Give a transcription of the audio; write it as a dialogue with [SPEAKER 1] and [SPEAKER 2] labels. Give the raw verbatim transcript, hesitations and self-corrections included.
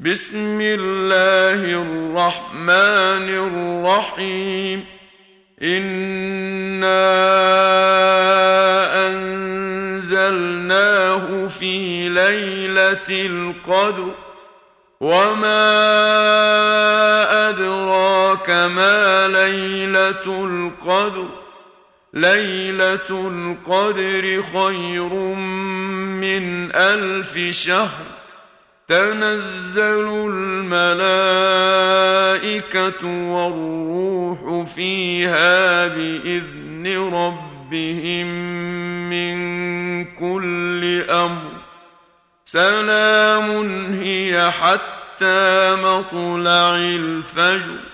[SPEAKER 1] بسم الله الرحمن الرحيم إنا أنزلناه في ليلة القدر وما أدراك ما ليلة القدر ليلة القدر خير من ألف شهر تنزل الملائكة والروح فيها بإذن ربهم من كل أمر سلام هي حتى مطلع الفجر.